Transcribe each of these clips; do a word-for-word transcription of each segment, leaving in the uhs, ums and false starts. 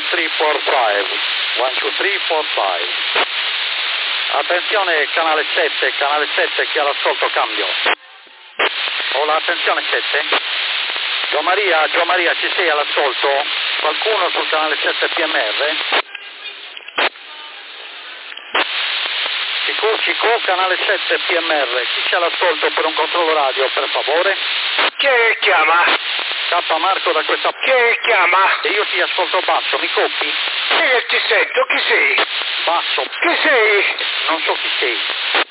three, four, five. one, two, three, four, five. Attenzione, canale sette, canale sette, chi ha l'ascolto cambio. Ho l'attenzione sette. Gio Maria, Gio Maria, ci sei all'ascolto? Qualcuno sul canale sette P M R? Cico, Cico, canale sette P M R, chi c'è all'ascolto per un controllo radio, per favore? Chi è che chiama? K Marco da questa... Chi è che chiama? E io ti ascolto basso, mi copi? Sì che ti sento, chi sei? Basso. Chi sei? Non so chi sei.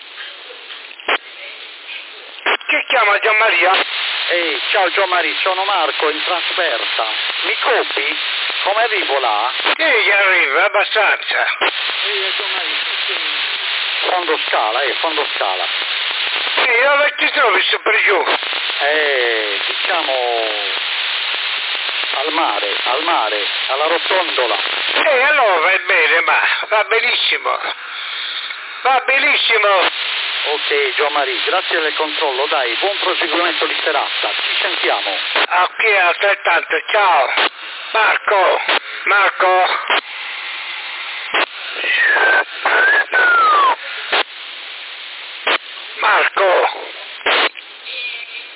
Chi chiama Gian Maria? Ehi, ciao Gio Maria, sono Marco in trasferta. Mi copi? Come arrivo là? Sì che arriva, abbastanza. Ehi, Gio Maria, chi sei? Fondo scala, eh, fondo scala. Sì, dove ti trovi su per giù? Eh, diciamo... al mare, al mare, alla rotondola. Eh, allora va bene, ma va benissimo. Va benissimo. Ok, Gio Maria, grazie del controllo, dai, buon proseguimento di serata, ci sentiamo. Ok, altrettanto, ciao. Marco, Marco.